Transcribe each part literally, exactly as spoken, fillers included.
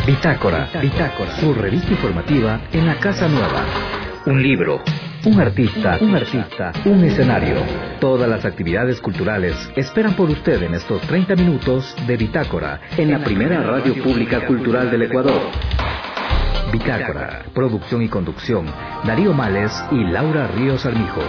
Bitácora, Bitácora, su revista informativa en la Casa Nueva. Un libro, un artista, un artista, un escenario. Todas las actividades culturales esperan por usted en estos treinta minutos de Bitácora, en la primera radio pública cultural del Ecuador. Bitácora, producción y conducción, Darío Males y Laura Ríos Armijos.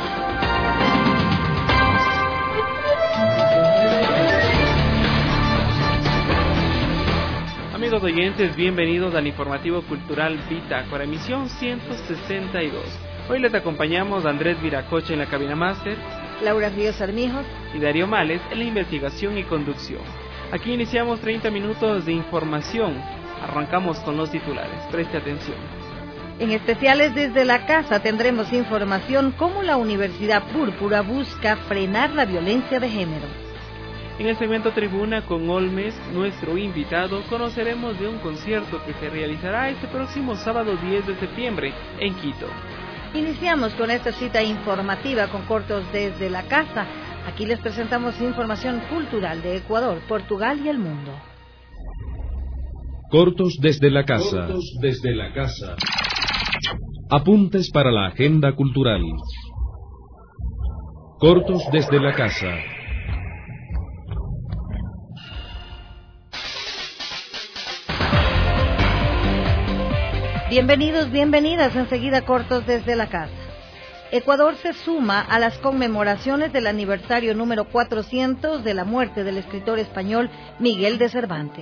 Amigos oyentes, bienvenidos al informativo cultural Bitácora, emisión ciento sesenta y dos. Hoy les acompañamos a Andrés Viracocha en la cabina máster, Laura Ríos Armijos y Darío Males en la investigación y conducción. Aquí iniciamos treinta minutos de información. Arrancamos con los titulares. Preste atención. En especiales desde la casa tendremos información cómo la Universidad Púrpura busca frenar la violencia de género. En el segmento Tribuna con Olmes, nuestro invitado, conoceremos de un concierto que se realizará este próximo sábado diez de septiembre en Quito. Iniciamos con esta cita informativa con cortos desde la casa. Aquí les presentamos información cultural de Ecuador, Portugal y el mundo. Cortos desde la casa. Cortos desde la casa. Apuntes para la agenda cultural. Cortos desde la casa. Bienvenidos, bienvenidas, enseguida cortos desde la casa. Ecuador se suma a las conmemoraciones del aniversario número cuatrocientos de la muerte del escritor español Miguel de Cervantes.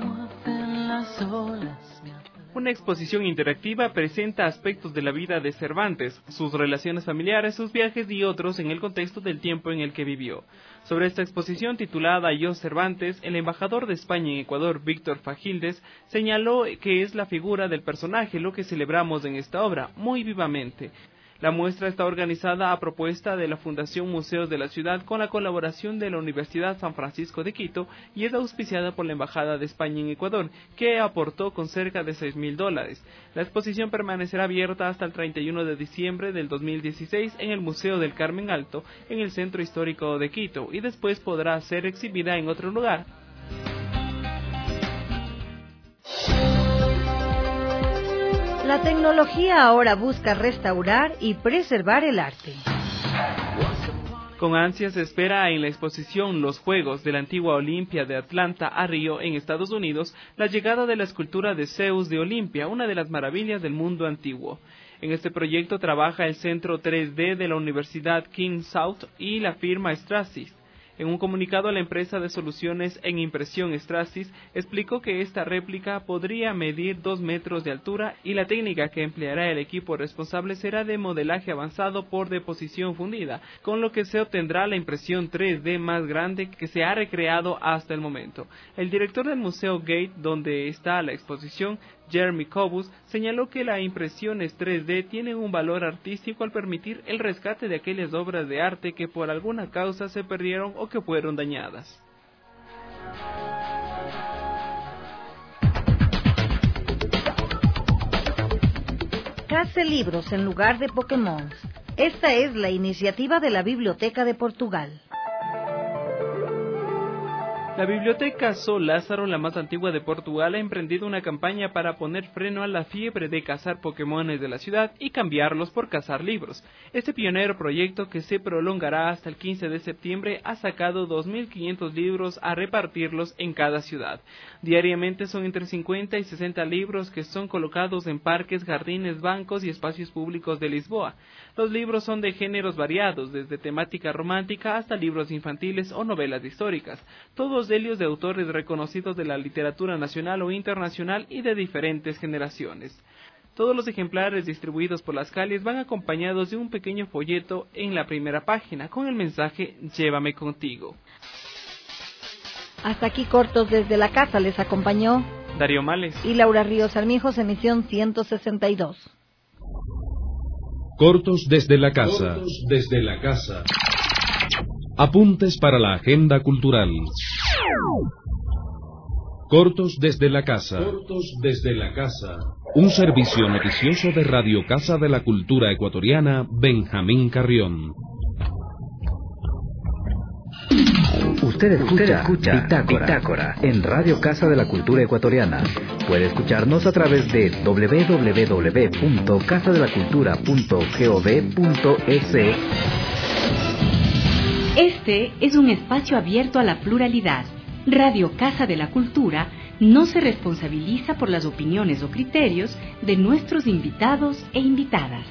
Una exposición interactiva presenta aspectos de la vida de Cervantes, sus relaciones familiares, sus viajes y otros en el contexto del tiempo en el que vivió. Sobre esta exposición titulada Yo Cervantes, el embajador de España en Ecuador, Víctor Fagildes, señaló que es la figura del personaje lo que celebramos en esta obra, muy vivamente. La muestra está organizada a propuesta de la Fundación Museos de la Ciudad con la colaboración de la Universidad San Francisco de Quito y es auspiciada por la Embajada de España en Ecuador, que aportó con cerca de seis mil dólares. La exposición permanecerá abierta hasta el treinta y uno de diciembre del dos mil dieciséis en el Museo del Carmen Alto, en el Centro Histórico de Quito, y después podrá ser exhibida en otro lugar. La tecnología ahora busca restaurar y preservar el arte. Con ansias se espera en la exposición Los Juegos de la Antigua Olimpia de Atlanta a Río, en Estados Unidos, la llegada de la escultura de Zeus de Olimpia, una de las maravillas del mundo antiguo. En este proyecto trabaja el Centro tres D de la Universidad King South y la firma Stratasys. En un comunicado, la empresa de soluciones en impresión Stratasys explicó que esta réplica podría medir dos metros de altura y la técnica que empleará el equipo responsable será de modelaje avanzado por deposición fundida, con lo que se obtendrá la impresión tres D más grande que se ha recreado hasta el momento. El director del Museo Gate, donde está la exposición, Jeremy Cobus, señaló que las impresiones tres D tienen un valor artístico al permitir el rescate de aquellas obras de arte que por alguna causa se perdieron o que fueron dañadas. Case libros en lugar de Pokémon. Esta es la iniciativa de la Biblioteca de Portugal. La Biblioteca Sol Lázaro, la más antigua de Portugal, ha emprendido una campaña para poner freno a la fiebre de cazar Pokémones de la ciudad y cambiarlos por cazar libros. Este pionero proyecto, que se prolongará hasta el quince de septiembre, ha sacado dos mil quinientos libros a repartirlos en cada ciudad. Diariamente son entre cincuenta y sesenta libros que son colocados en parques, jardines, bancos y espacios públicos de Lisboa. Los libros son de géneros variados, desde temática romántica hasta libros infantiles o novelas históricas. Todos ellos de autores reconocidos de la literatura nacional o internacional y de diferentes generaciones. Todos los ejemplares distribuidos por las calles van acompañados de un pequeño folleto en la primera página con el mensaje "Llévame contigo". Hasta aquí cortos desde la casa, les acompañó Darío Males y Laura Ríos Armijos, emisión ciento sesenta y dos. Cortos desde la casa. Cortos desde la casa. Apuntes para la agenda cultural. Cortos desde la casa. Cortos desde la casa. Un servicio noticioso de Radio Casa de la Cultura Ecuatoriana, Benjamín Carrión. Usted escucha, Usted escucha Bitácora, Bitácora en Radio Casa de la Cultura Ecuatoriana. Puede escucharnos a través de doble u doble u doble u punto casa de la cultura punto gov punto es. Este es un espacio abierto a la pluralidad. Radio Casa de la Cultura no se responsabiliza por las opiniones o criterios de nuestros invitados e invitadas.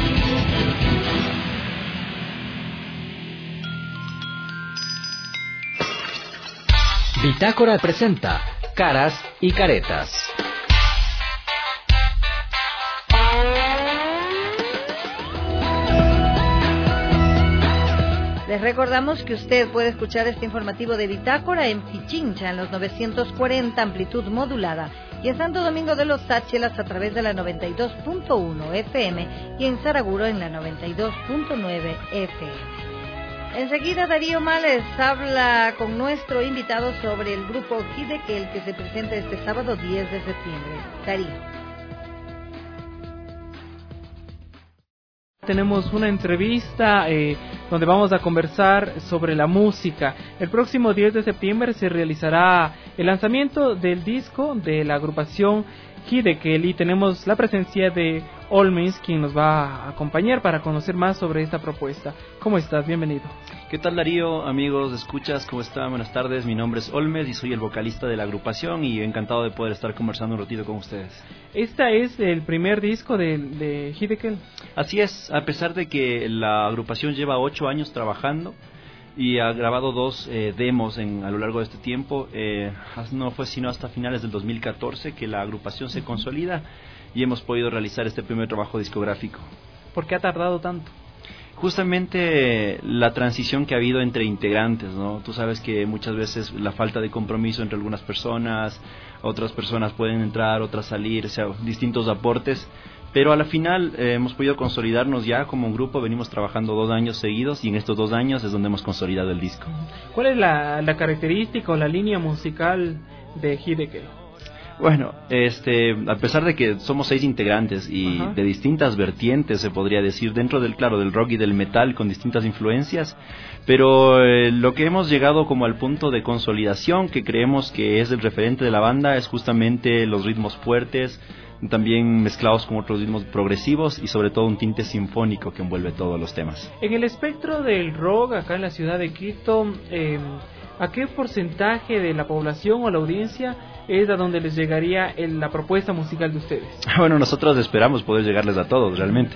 Bitácora presenta Caras y Caretas. Les recordamos que usted puede escuchar este informativo de Bitácora en Pichincha en los novecientos cuarenta amplitud modulada y en Santo Domingo de los Sáchelas a través de la noventa y dos punto uno F M y en Saraguro en la noventa y dos punto nueve F M. Enseguida Darío Males habla con nuestro invitado sobre el grupo Hidekel que se presenta este sábado diez de septiembre. Darío. Tenemos una entrevista eh, donde vamos a conversar sobre la música. El próximo diez de septiembre se realizará el lanzamiento del disco de la agrupación Hidekel y tenemos la presencia de Olmes, quien nos va a acompañar para conocer más sobre esta propuesta. ¿Cómo estás? Bienvenido. ¿Qué tal, Darío? Amigos, escuchas, ¿cómo están? Buenas tardes, mi nombre es Olmes y soy el vocalista de la agrupación y encantado de poder estar conversando un ratito con ustedes. ¿Este es el primer disco de, de Hidekel? Así es, a pesar de que la agrupación lleva ocho años trabajando y ha grabado dos eh, demos en, a lo largo de este tiempo, eh, no fue sino hasta finales del dos mil catorce que la agrupación se consolida y hemos podido realizar este primer trabajo discográfico. ¿Por qué ha tardado tanto? Justamente la transición que ha habido entre integrantes, ¿no? Tú sabes que muchas veces la falta de compromiso entre algunas personas, otras personas pueden entrar, otras salir, o sea, distintos aportes, pero a la final eh, hemos podido consolidarnos ya como un grupo, venimos trabajando dos años seguidos y en estos dos años es donde hemos consolidado el disco. ¿Cuál es la, la característica o la línea musical de Hidekel? Bueno, este, a pesar de que somos seis integrantes y Ajá. de distintas vertientes, se podría decir, dentro del, claro, del rock y del metal con distintas influencias, pero eh, lo que hemos llegado como al punto de consolidación, que creemos que es el referente de la banda, es justamente los ritmos fuertes, también mezclados con otros ritmos progresivos y sobre todo un tinte sinfónico que envuelve todos los temas. En el espectro del rock acá en la ciudad de Quito, eh, ¿a qué porcentaje de la población o la audiencia es a donde les llegaría el, la propuesta musical de ustedes? Bueno, nosotros esperamos poder llegarles a todos realmente.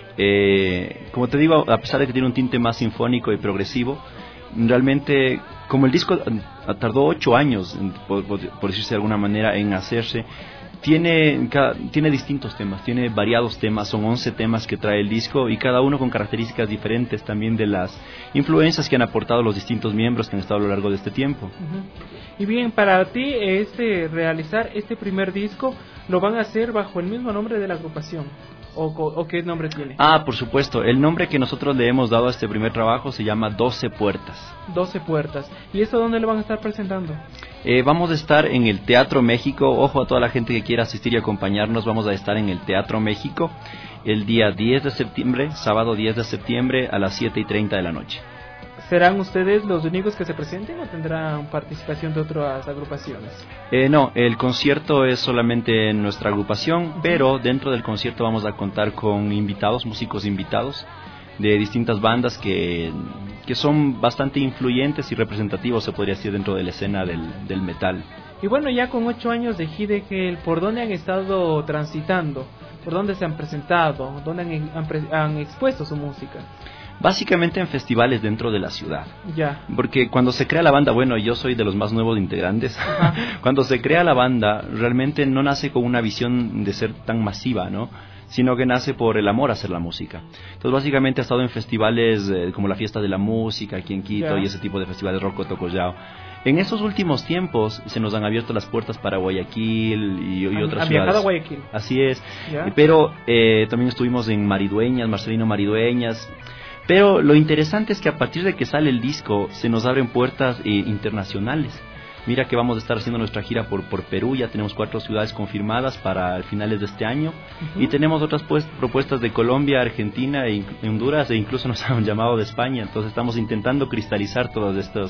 Eh, como te digo, a pesar de que tiene un tinte más sinfónico y progresivo, realmente como el disco tardó ocho años, por, por, por decirse de alguna manera, en hacerse, Tiene, cada, tiene distintos temas, tiene variados temas, son once temas que trae el disco y cada uno con características diferentes también de las influencias que han aportado los distintos miembros que han estado a lo largo de este tiempo. Uh-huh. Y bien, para ti este realizar este primer disco, ¿lo van a hacer bajo el mismo nombre de la agrupación? ¿O, o qué nombre tiene? Ah, por supuesto, el nombre que nosotros le hemos dado a este primer trabajo se llama doce Puertas. doce Puertas. ¿Y esto dónde lo van a estar presentando? Eh, vamos a estar en el Teatro México. Ojo a toda la gente que quiera asistir y acompañarnos, vamos a estar en el Teatro México el día diez de septiembre, sábado diez de septiembre a las siete y treinta de la noche. ¿Serán ustedes los únicos que se presenten o tendrán participación de otras agrupaciones? Eh, no, el concierto es solamente en nuestra agrupación, pero dentro del concierto vamos a contar con invitados, músicos invitados de distintas bandas que, que son bastante influyentes y representativos, se podría decir, dentro de la escena del, del metal. Y bueno, ya con ocho años de Hidekel, ¿por dónde han estado transitando? ¿Por dónde se han presentado? ¿Dónde han, han, han expuesto su música? Básicamente en festivales dentro de la ciudad. Ya. Porque cuando se crea la banda, bueno, yo soy de los más nuevos integrantes. Cuando se crea la banda, realmente no nace con una visión de ser tan masiva, ¿no? Sino que nace por el amor a hacer la música. Entonces, básicamente ha estado en festivales eh, como la Fiesta de la Música aquí en Quito, yeah, y ese tipo de festivales, Rocoto Collao. En estos últimos tiempos se nos han abierto las puertas para Guayaquil y, y otras ¿Han ciudades. viajado a Guayaquil? Así es. Yeah. Pero eh, también estuvimos en Maridueñas, Marcelino Maridueñas. Pero lo interesante es que a partir de que sale el disco se nos abren puertas eh, internacionales. Mira que vamos a estar haciendo nuestra gira por, por Perú, ya tenemos cuatro ciudades confirmadas para finales de este año. Uh-huh. Y tenemos otras pues, propuestas de Colombia, Argentina, e Honduras, e incluso nos han llamado de España. Entonces estamos intentando cristalizar todas estas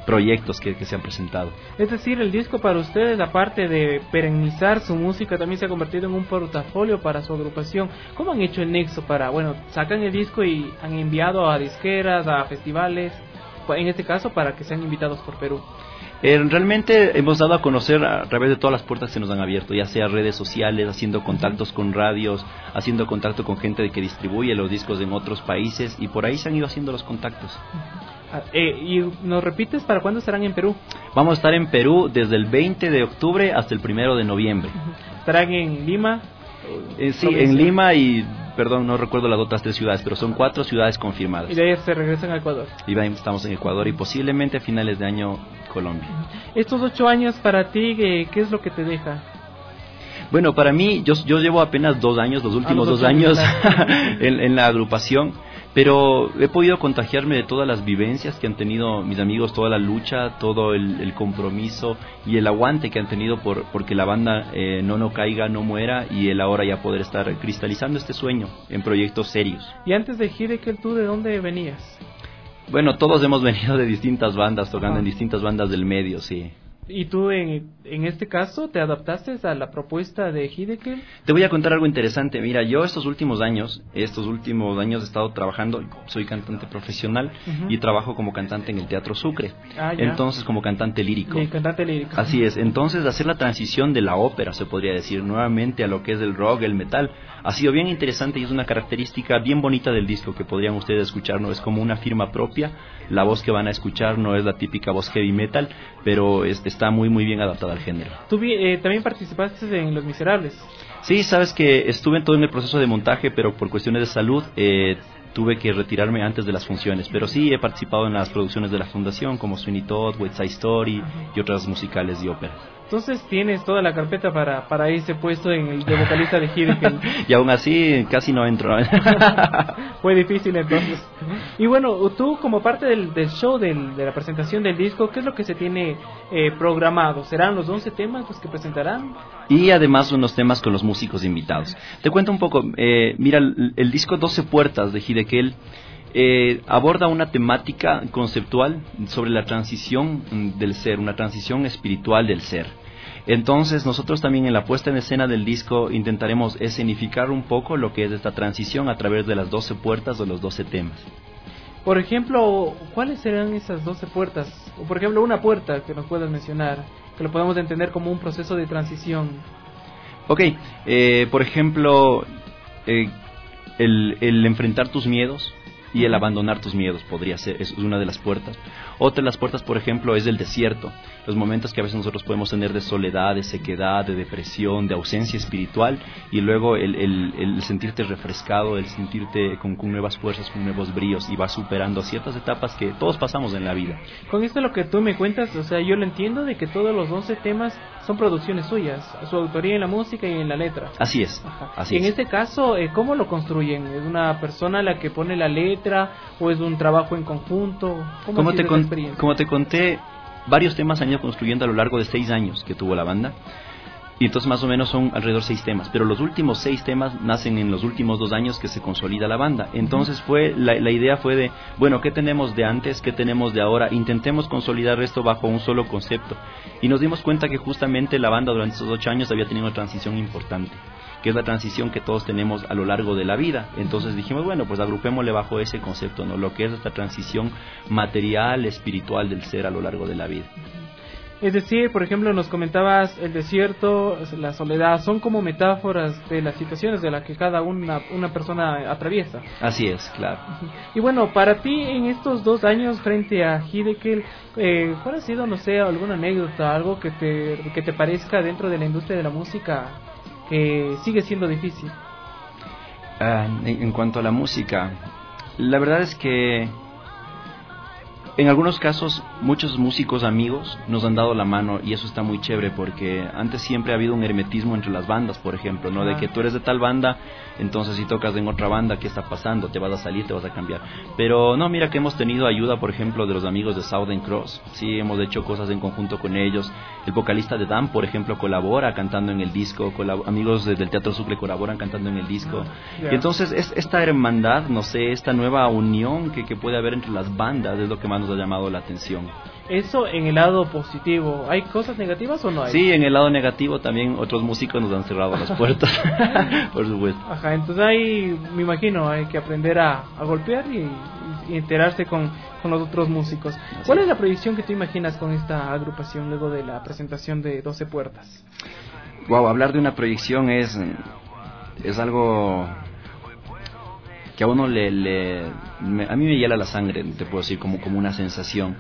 proyectos que, que se han presentado. Es decir, el disco para ustedes, aparte de perennizar su música, también se ha convertido en un portafolio para su agrupación. ¿Cómo han hecho el nexo para, bueno, sacan el disco y han enviado a disqueras, a festivales, en este caso para que sean invitados por Perú? Eh, realmente hemos dado a conocer a través de todas las puertas que se nos han abierto, ya sea redes sociales, haciendo contactos con radios, haciendo contacto con gente de que distribuye los discos en otros países, y por ahí se han ido haciendo los contactos. Eh, ¿Y nos repites para cuándo estarán en Perú? Vamos a estar en Perú desde el veinte de octubre hasta el primero de noviembre. ¿Estarán en Lima? Eh, sí, en Lima y, perdón, no recuerdo las otras tres ciudades, pero son cuatro ciudades confirmadas. Y de ahí se regresan a Ecuador. Y ahí estamos en Ecuador y posiblemente a finales de año Colombia. Estos ocho años para ti, ¿qué, qué es lo que te deja? Bueno, para mí, yo, yo llevo apenas dos años, los últimos los dos años en, en la agrupación, pero he podido contagiarme de todas las vivencias que han tenido mis amigos, toda la lucha, todo el, el compromiso y el aguante que han tenido por porque la banda eh, no no caiga, no muera, y el ahora ya poder estar cristalizando este sueño en proyectos serios. Y antes de Hiddekel, ¿tú de dónde venías? Bueno, todos hemos venido de distintas bandas, tocando Ajá. en distintas bandas del medio, sí. ¿Y tú en, en este caso te adaptaste a la propuesta de Hiddekel? Te voy a contar algo interesante. Mira, yo estos últimos años, estos últimos años he estado trabajando, soy cantante profesional uh-huh. y trabajo como cantante en el Teatro Sucre. Ah, entonces como cantante lírico. Sí, cantante lírico. Así es. Entonces hacer la transición de la ópera, se podría decir, nuevamente a lo que es el rock, el metal, ha sido bien interesante y es una característica bien bonita del disco que podrían ustedes escuchar, ¿no? Es como una firma propia. La voz que van a escuchar no es la típica voz heavy metal, pero es, está muy muy bien adaptada al género. ¿Tú eh, también participaste en Los Miserables? Sí, sabes que estuve en todo en el proceso de montaje, pero por cuestiones de salud eh, tuve que retirarme antes de las funciones. Pero sí he participado en las producciones de la fundación, como Sweeney Todd, West Side Story y otras musicales y óperas. Entonces tienes toda la carpeta para, para ese puesto en el de vocalista de Hiddekel. Y aún así casi no entro. Fue difícil entonces. Y bueno, tú como parte del, del show, del, de la presentación del disco, ¿qué es lo que se tiene eh, programado? ¿Serán los once temas los que presentarán? Y además unos temas con los músicos invitados. Te cuento un poco, eh, mira, el, el disco doce Puertas de Hiddekel Eh, aborda una temática conceptual sobre la transición del ser, una transición espiritual del ser. Entonces nosotros también en la puesta en escena del disco intentaremos escenificar un poco lo que es esta transición a través de las doce puertas o los doce temas. Por ejemplo, ¿cuáles serán esas doce puertas? O por ejemplo, una puerta que nos puedas mencionar, que lo podamos entender como un proceso de transición. Ok, eh, por ejemplo, eh, el, el enfrentar tus miedos y el abandonar tus miedos podría ser, es una de las puertas. Otra de las puertas, por ejemplo, es el desierto, los momentos que a veces nosotros podemos tener de soledad, de sequedad, de depresión, de ausencia espiritual, y luego el, el, el sentirte refrescado, el sentirte con, con nuevas fuerzas, con nuevos bríos, y vas superando ciertas etapas que todos pasamos en la vida. Con esto lo que tú me cuentas, o sea, yo lo entiendo de que todos los once temas son producciones suyas, su autoría en la música y en la letra. Así es. Así y en es. este caso, eh, ¿cómo lo construyen? ¿Es una persona la que pone la letra o es un trabajo en conjunto? ¿Cómo como ha sido te con, experiencia? Como te conté, varios temas han ido construyendo a lo largo de seis años que tuvo la banda. Y entonces más o menos son alrededor de seis temas, pero los últimos seis temas nacen en los últimos dos años que se consolida la banda. Entonces fue la, la idea fue de, bueno, ¿qué tenemos de antes? ¿Qué tenemos de ahora? Intentemos consolidar esto bajo un solo concepto. Y nos dimos cuenta que justamente la banda durante esos ocho años había tenido una transición importante, que es la transición que todos tenemos a lo largo de la vida. Entonces dijimos, bueno, pues agrupémosle bajo ese concepto, ¿no? Lo que es esta transición material, espiritual del ser a lo largo de la vida. Es decir, por ejemplo, nos comentabas el desierto, la soledad, son como metáforas de las situaciones de las que cada una, una persona atraviesa. Así es, claro. Y bueno, para ti en estos dos años frente a Hiddekel, eh, ¿cuál ha sido, no sé, alguna anécdota, algo que te, que te parezca dentro de la industria de la música que sigue siendo difícil? Uh, en, en cuanto a la música, la verdad es que en algunos casos muchos músicos amigos nos han dado la mano y eso está muy chévere porque antes siempre ha habido un hermetismo entre las bandas, por ejemplo, ¿no? De que tú eres de tal banda, entonces si tocas en otra banda, ¿qué está pasando? ¿Te vas a salir? ¿Te vas a cambiar? Pero no, mira que hemos tenido ayuda, por ejemplo, de los amigos de Southern Cross, sí, hemos hecho cosas en conjunto con ellos. El vocalista de Dan, por ejemplo, colabora cantando en el disco, colab- amigos de, del Teatro Sucre colaboran cantando en el disco. Yeah. Y entonces es, esta hermandad, no sé, esta nueva unión que, que puede haber entre las bandas es lo que más nos ha llamado la atención. Eso en el lado positivo. ¿Hay cosas negativas o no hay? Sí, en el lado negativo también otros músicos nos han cerrado las puertas, por supuesto. Ajá, entonces ahí me imagino hay que aprender a, a golpear y, y enterarse con, con los otros músicos. Así. ¿Cuál es la proyección que tú imaginas con esta agrupación luego de la presentación de doce puertas? Wow, hablar de una proyección es, es algo que a uno le, le me, a mí me hiela la sangre, te puedo decir, como, como una sensación.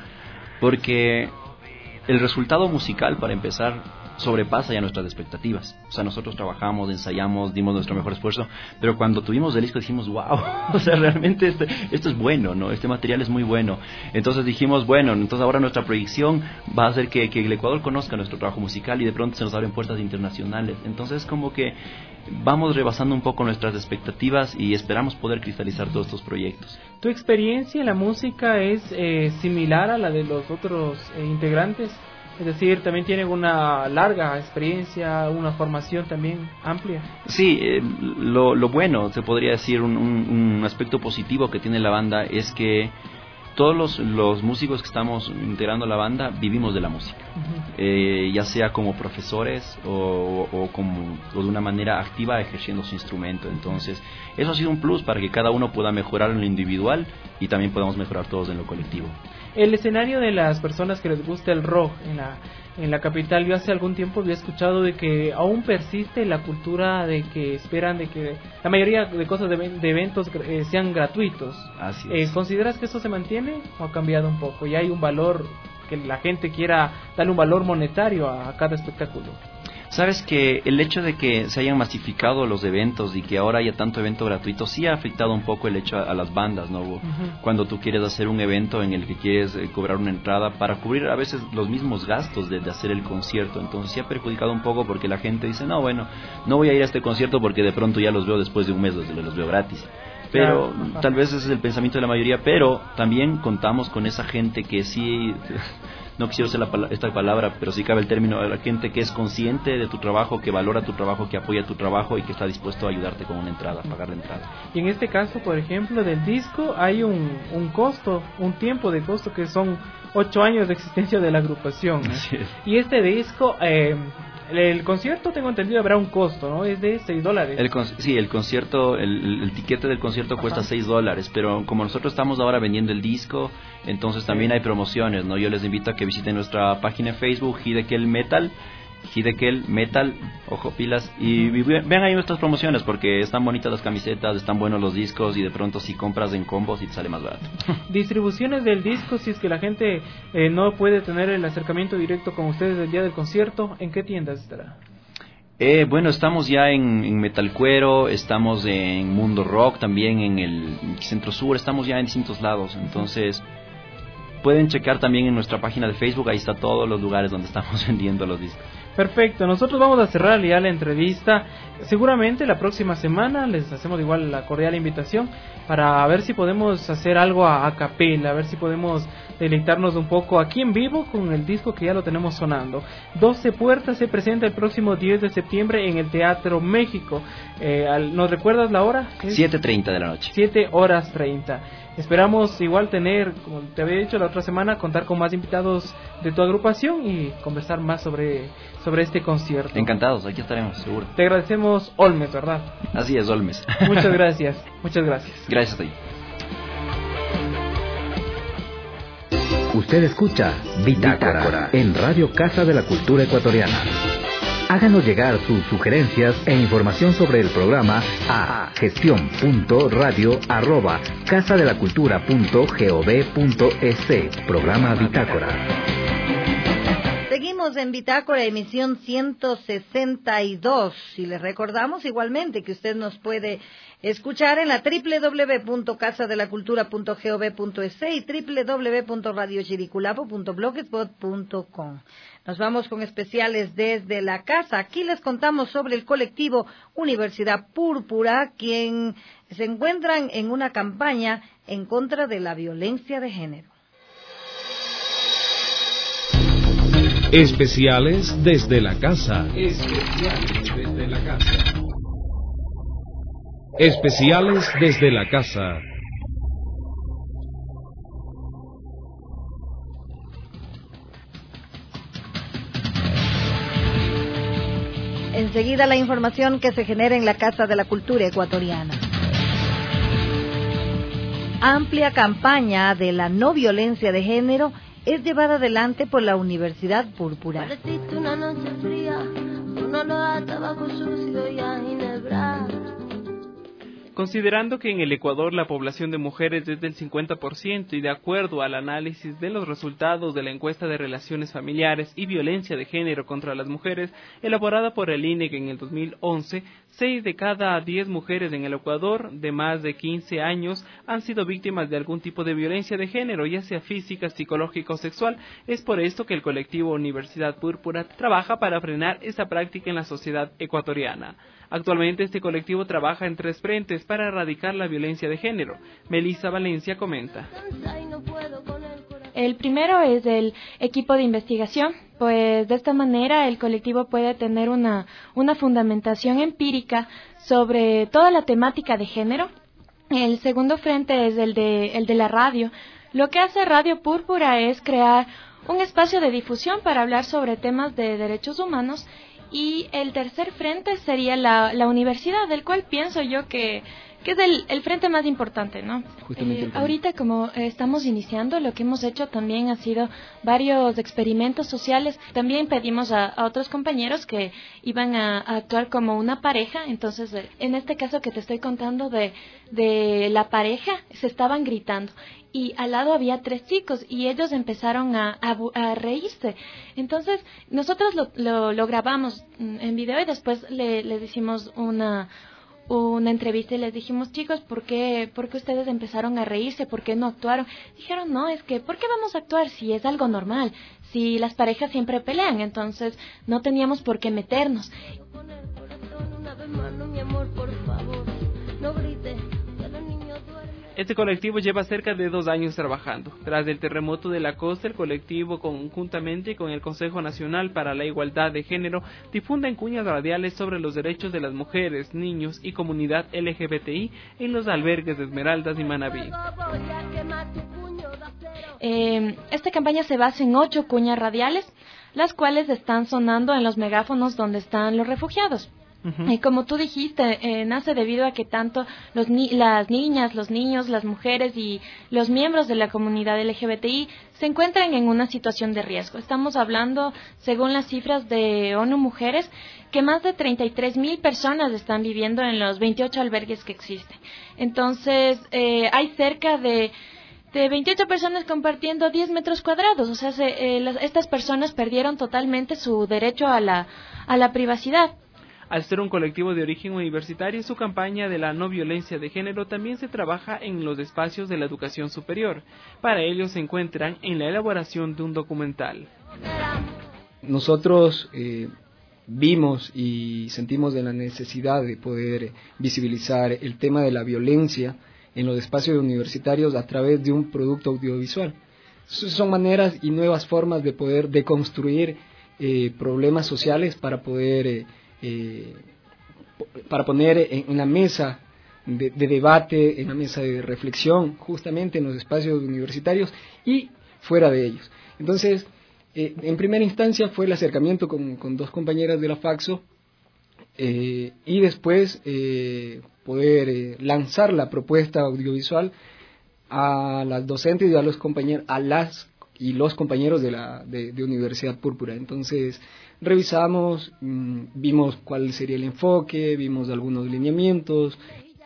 Porque el resultado musical, para empezar, sobrepasa ya nuestras expectativas. O sea, nosotros trabajamos, ensayamos, dimos nuestro mejor esfuerzo, pero cuando tuvimos el disco dijimos, wow, o sea, realmente este, esto es bueno, ¿no? Este material es muy bueno. Entonces dijimos, bueno, entonces ahora nuestra proyección va a hacer que, que el Ecuador conozca nuestro trabajo musical y de pronto se nos abren puertas internacionales. Entonces como que vamos rebasando un poco nuestras expectativas y esperamos poder cristalizar todos estos proyectos. ¿Tu experiencia en la música es eh, similar a la de los otros eh, integrantes? Es decir, también tienen una larga experiencia, una formación también amplia. Sí, eh, lo, lo bueno, se podría decir, un, un, un aspecto positivo que tiene la banda es que todos los, los músicos que estamos integrando la banda vivimos de la música, uh-huh. eh, ya sea como profesores o, o, como, o de una manera activa ejerciendo su instrumento. Entonces, eso ha sido un plus para que cada uno pueda mejorar en lo individual y también podamos mejorar todos en lo colectivo. El escenario de las personas que les gusta el rock en la en la capital, yo hace algún tiempo había escuchado de que aún persiste la cultura de que esperan de que la mayoría de cosas de, de eventos eh, sean gratuitos. Así es. Eh, ¿Consideras que eso se mantiene o ha cambiado un poco? ¿Ya hay un valor que la gente quiera darle un valor monetario a, a cada espectáculo? Sabes que el hecho de que se hayan masificado los eventos y que ahora haya tanto evento gratuito sí ha afectado un poco el hecho a, a las bandas, ¿no? Uh-huh. Cuando tú quieres hacer un evento en el que quieres eh, cobrar una entrada para cubrir a veces los mismos gastos de, de hacer el concierto, entonces sí ha perjudicado un poco porque la gente dice, no, bueno, no voy a ir a este concierto porque de pronto ya los veo después de un mes, los, los veo gratis. Pero claro, tal vez ese es el pensamiento de la mayoría, pero también contamos con esa gente que sí, no quisiera usar la, esta palabra, pero sí cabe el término, la gente que es consciente de tu trabajo, que valora tu trabajo, que apoya tu trabajo y que está dispuesto a ayudarte con una entrada, a pagar la entrada. Y en este caso, por ejemplo, del disco, hay un, un costo, un tiempo de costo que son ocho años de existencia de la agrupación, ¿no? Así es. Y este disco... Eh, El concierto, tengo entendido, habrá un costo, ¿no? Es de seis dólares. El con, sí, el concierto, el, el, el tiquete del concierto cuesta seis dólares, pero como nosotros estamos ahora vendiendo el disco, entonces también hay promociones, ¿no? Yo les invito a que visiten nuestra página de Facebook, Hidekel Metal, Hidekel Metal, ojo pilas, y vean ahí nuestras promociones porque están bonitas las camisetas, están buenos los discos y de pronto si compras en combos y te sale más barato. Distribuciones del disco, si es que la gente eh, no puede tener el acercamiento directo con ustedes el día del concierto, ¿en qué tiendas estará? Eh, bueno, estamos ya en, en Metal Cuero, estamos en Mundo Rock, también en el Centro Sur, estamos ya en distintos lados, entonces... Pueden checar también en nuestra página de Facebook, ahí está todos los lugares donde estamos vendiendo los discos. Perfecto, nosotros vamos a cerrar ya la entrevista. Seguramente la próxima semana les hacemos igual la cordial invitación para ver si podemos hacer algo a, a capela, a ver si podemos deleitarnos un poco aquí en vivo con el disco que ya lo tenemos sonando. doce Puertas se presenta el próximo diez de septiembre en el Teatro México. Eh, ¿Nos recuerdas la hora? siete treinta de la noche. siete horas treinta. Esperamos igual tener, como te había dicho la otra semana, contar con más invitados de tu agrupación y conversar más sobre, sobre este concierto. Encantados, aquí estaremos, seguro. Te agradecemos, Olmes, ¿verdad? Así es, Olmes. Muchas gracias, muchas gracias. Gracias a ti. Usted escucha Bitácora, Bitácora en Radio Casa de la Cultura Ecuatoriana. Háganos llegar sus sugerencias e información sobre el programa a gestión punto radio arroba casa de la cultura punto gov punto es. Programa Bitácora. Seguimos en Bitácora, emisión ciento sesenta y dos. Y les recordamos igualmente que usted nos puede escuchar en la doble u doble u doble u punto casa de la cultura punto gov punto es y doble u doble u doble u punto radio chiriculapo punto blogspot punto com. Nos vamos con especiales desde la casa. Aquí les contamos sobre el colectivo Universidad Púrpura, quien se encuentran en una campaña en contra de la violencia de género. Especiales desde la casa. Especiales desde la casa. Especiales desde la casa. Enseguida la información que se genera en la Casa de la Cultura ecuatoriana. Amplia campaña de la no violencia de género es llevada adelante por la Universidad Púrpura. Pareciste una noche fría, un olor a tabaco sucio y a ginebra. Considerando que en el Ecuador la población de mujeres es del cincuenta por ciento y de acuerdo al análisis de los resultados de la encuesta de relaciones familiares y violencia de género contra las mujeres, elaborada por el I N E C en el dos mil once, seis de cada diez mujeres en el Ecuador de más de quince años han sido víctimas de algún tipo de violencia de género, ya sea física, psicológica o sexual. Es por esto que el colectivo Universidad Púrpura trabaja para frenar esta práctica en la sociedad ecuatoriana. Actualmente este colectivo trabaja en tres frentes para erradicar la violencia de género. Melissa Valencia comenta. El primero es el equipo de investigación, pues de esta manera el colectivo puede tener una, una fundamentación empírica sobre toda la temática de género. El segundo frente es el de, el de la radio. Lo que hace Radio Púrpura es crear un espacio de difusión para hablar sobre temas de derechos humanos. Y el tercer frente sería la, la universidad, del cual pienso yo que, que es el, el frente más importante, ¿no? Eh, ahorita como eh, estamos iniciando, lo que hemos hecho también ha sido varios experimentos sociales. También pedimos a, a otros compañeros que iban a, a actuar como una pareja. Entonces, eh, en este caso que te estoy contando de, de la pareja, se estaban gritando. Y al lado había tres chicos y ellos empezaron a, a, a reírse. Entonces, nosotros lo, lo, lo grabamos en video y después le, les hicimos una, una entrevista y les dijimos, chicos, ¿por qué, ¿por qué ustedes empezaron a reírse? ¿Por qué no actuaron? Dijeron, no, es que, ¿por qué vamos a actuar si es algo normal? Si las parejas siempre pelean, entonces no teníamos por qué meternos. Este colectivo lleva cerca de dos años trabajando. Tras el terremoto de la costa, el colectivo, conjuntamente con el Consejo Nacional para la Igualdad de Género, difunden cuñas radiales sobre los derechos de las mujeres, niños y comunidad L G B T I en los albergues de Esmeraldas y Manabí. Eh, esta campaña se basa en ocho cuñas radiales, las cuales están sonando en los megáfonos donde están los refugiados. Uh-huh. Y como tú dijiste, eh, nace debido a que tanto los ni- las niñas, los niños, las mujeres y los miembros de la comunidad L G B T I se encuentran en una situación de riesgo. Estamos hablando, según las cifras de ONU Mujeres, que más de treinta y tres mil personas están viviendo en los veintiocho albergues que existen. Entonces, eh, hay cerca de de veintiocho personas compartiendo diez metros cuadrados. O sea, se, eh, las, estas personas perdieron totalmente su derecho a la, a la privacidad. Al ser un colectivo de origen universitario, su campaña de la no violencia de género también se trabaja en los espacios de la educación superior. Para ello se encuentran en la elaboración de un documental. Nosotros eh, vimos y sentimos de la necesidad de poder visibilizar el tema de la violencia en los espacios universitarios a través de un producto audiovisual. Son maneras y nuevas formas de poder deconstruir eh, problemas sociales para poder... Eh, Eh, para poner en, en la mesa de, de debate, en la mesa de reflexión, justamente en los espacios universitarios y fuera de ellos. Entonces, eh, en primera instancia fue el acercamiento con, con dos compañeras de la Faxo eh, y después eh, poder eh, lanzar la propuesta audiovisual a las docentes y a los compañeros, a las y los compañeros de la de, de Universidad Púrpura. Entonces revisamos, mmm, vimos cuál sería el enfoque, vimos algunos lineamientos.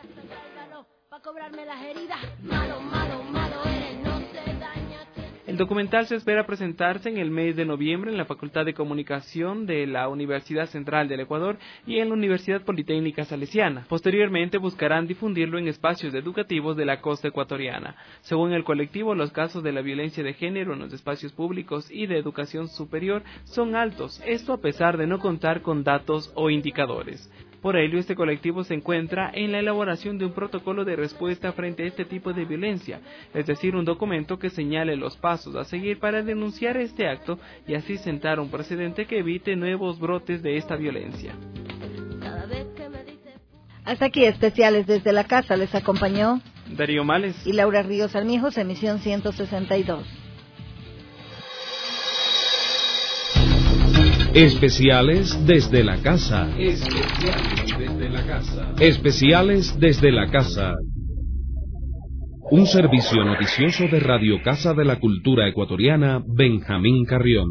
El documental se espera presentarse en el mes de noviembre en la Facultad de Comunicación de la Universidad Central del Ecuador y en la Universidad Politécnica Salesiana. Posteriormente buscarán difundirlo en espacios educativos de la costa ecuatoriana. Según el colectivo, los casos de la violencia de género en los espacios públicos y de educación superior son altos, esto a pesar de no contar con datos o indicadores. Por ello, este colectivo se encuentra en la elaboración de un protocolo de respuesta frente a este tipo de violencia, es decir, un documento que señale los pasos a seguir para denunciar este acto y así sentar un precedente que evite nuevos brotes de esta violencia. Hasta aquí especiales desde la casa, les acompañó Darío Males y Laura Ríos Armijos, emisión ciento sesenta y dos. Especiales desde la casa. Especiales desde la casa. Especiales desde la casa. Un servicio noticioso de Radio Casa de la Cultura Ecuatoriana, Benjamín Carrión.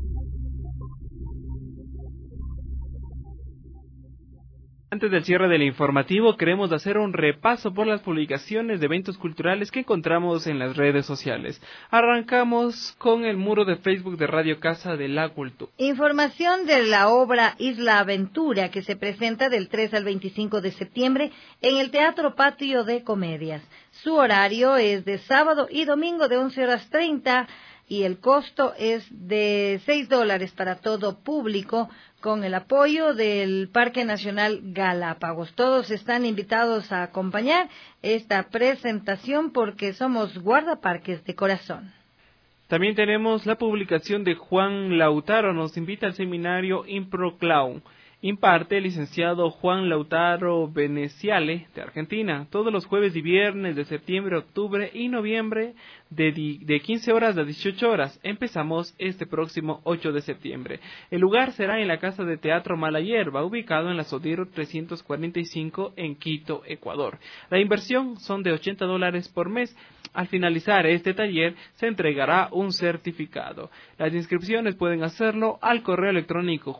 Antes del cierre del informativo, queremos hacer un repaso por las publicaciones de eventos culturales que encontramos en las redes sociales. Arrancamos con el muro de Facebook de Radio Casa de la Cultura. Información de la obra Isla Aventura, que se presenta del tres al veinticinco de septiembre en el Teatro Patio de Comedias. Su horario es de sábado y domingo de once horas treinta y el costo es de seis dólares para todo público, con el apoyo del Parque Nacional Galápagos. Todos están invitados a acompañar esta presentación porque somos guardaparques de corazón. También tenemos la publicación de Juan Lautaro, nos invita al seminario Impro Clown. Imparte el licenciado Juan Lautaro Veneciale, de Argentina, todos los jueves y viernes de septiembre, octubre y noviembre, de, di, de quince horas a dieciocho horas. Empezamos este próximo ocho de septiembre. El lugar será en la Casa de Teatro Mala Hierba, ubicado en la Sodero trescientos cuarenta y cinco en Quito, Ecuador. La inversión son de ochenta dólares por mes. Al finalizar este taller se entregará un certificado. Las inscripciones pueden hacerlo al correo electrónico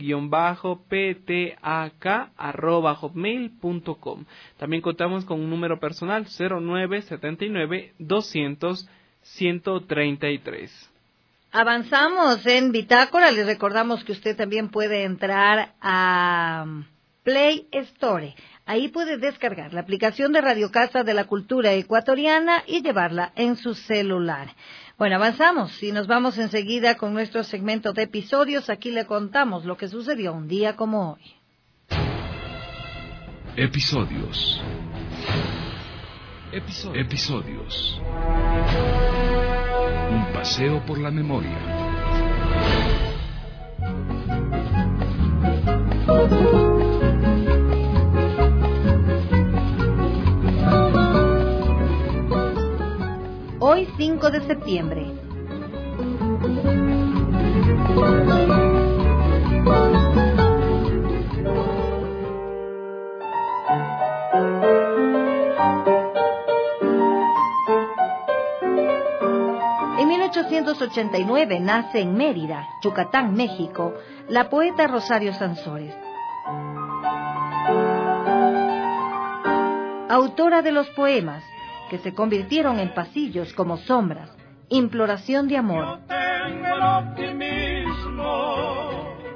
juan-ptak arroba hotmail punto com. También contamos con un número personal cero nueve setenta y nueve doscientos ciento treinta y tres. Avanzamos en Bitácora. Les recordamos que usted también puede entrar a Play Store. Ahí puede descargar la aplicación de Radio Casa de la Cultura Ecuatoriana y llevarla en su celular. Bueno, avanzamos y nos vamos enseguida con nuestro segmento de episodios. Aquí le contamos lo que sucedió un día como hoy. Episodios. Episodios. Episodios. Un paseo por la memoria. Hoy cinco de septiembre. En mil ochocientos ochenta y nueve nace en Mérida, Yucatán, México, la poeta Rosario Sansores. Autora de los poemas que se convirtieron en pasillos como sombras, imploración de amor. Yo tengo el optimismo.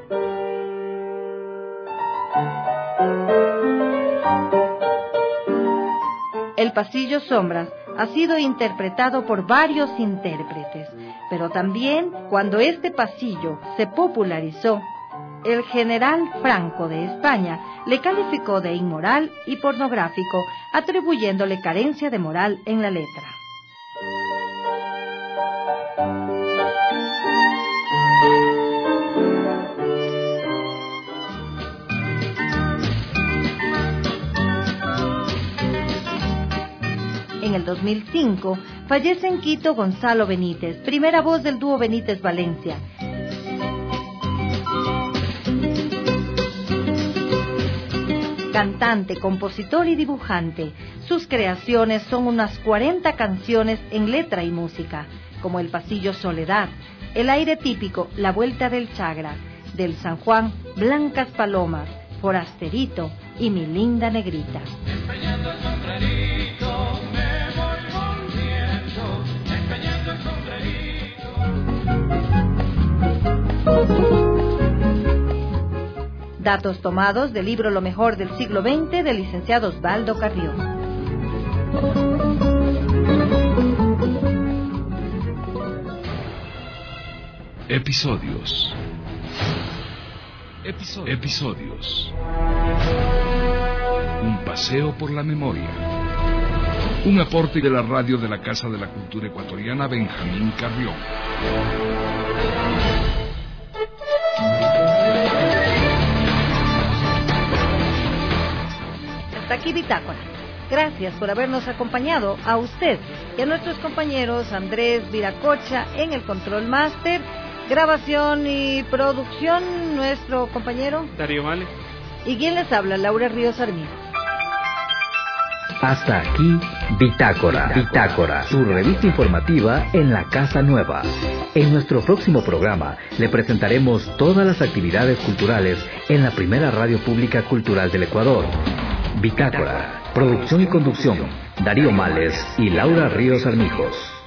El pasillo Sombras ha sido interpretado por varios intérpretes, pero también cuando este pasillo se popularizó, el general Franco de España le calificó de inmoral y pornográfico, atribuyéndole carencia de moral en la letra. En el dos mil cinco fallece en Quito Gonzalo Benítez, primera voz del dúo Benítez Valencia. Cantante, compositor y dibujante. Sus creaciones son unas cuarenta canciones en letra y música, como El Pasillo Soledad, El Aire Típico, La Vuelta del Chagra, Del San Juan, Blancas Palomas, Forasterito y Mi Linda Negrita. Empeñando el sombrerito, me voy volviendo, empeñando el sombrerito. Datos tomados del libro Lo Mejor del Siglo veinte del licenciado Osvaldo Carrión. Episodios. Episodios. Episodios. Un paseo por la memoria. Un aporte de la radio de la Casa de la Cultura Ecuatoriana, Benjamín Carrión. Hasta aquí Bitácora. Gracias por habernos acompañado, a usted y a nuestros compañeros Andrés Viracocha en el Control Master Grabación y producción, nuestro compañero Darío Males. ¿Y quién les habla? Laura Ríos Armijo. Hasta aquí, Bitácora, Bitácora, su revista informativa en la Casa Nueva. En nuestro próximo programa le presentaremos todas las actividades culturales en la primera radio pública cultural del Ecuador. Bitácora, producción y conducción, Darío Males y Laura Ríos Armijos.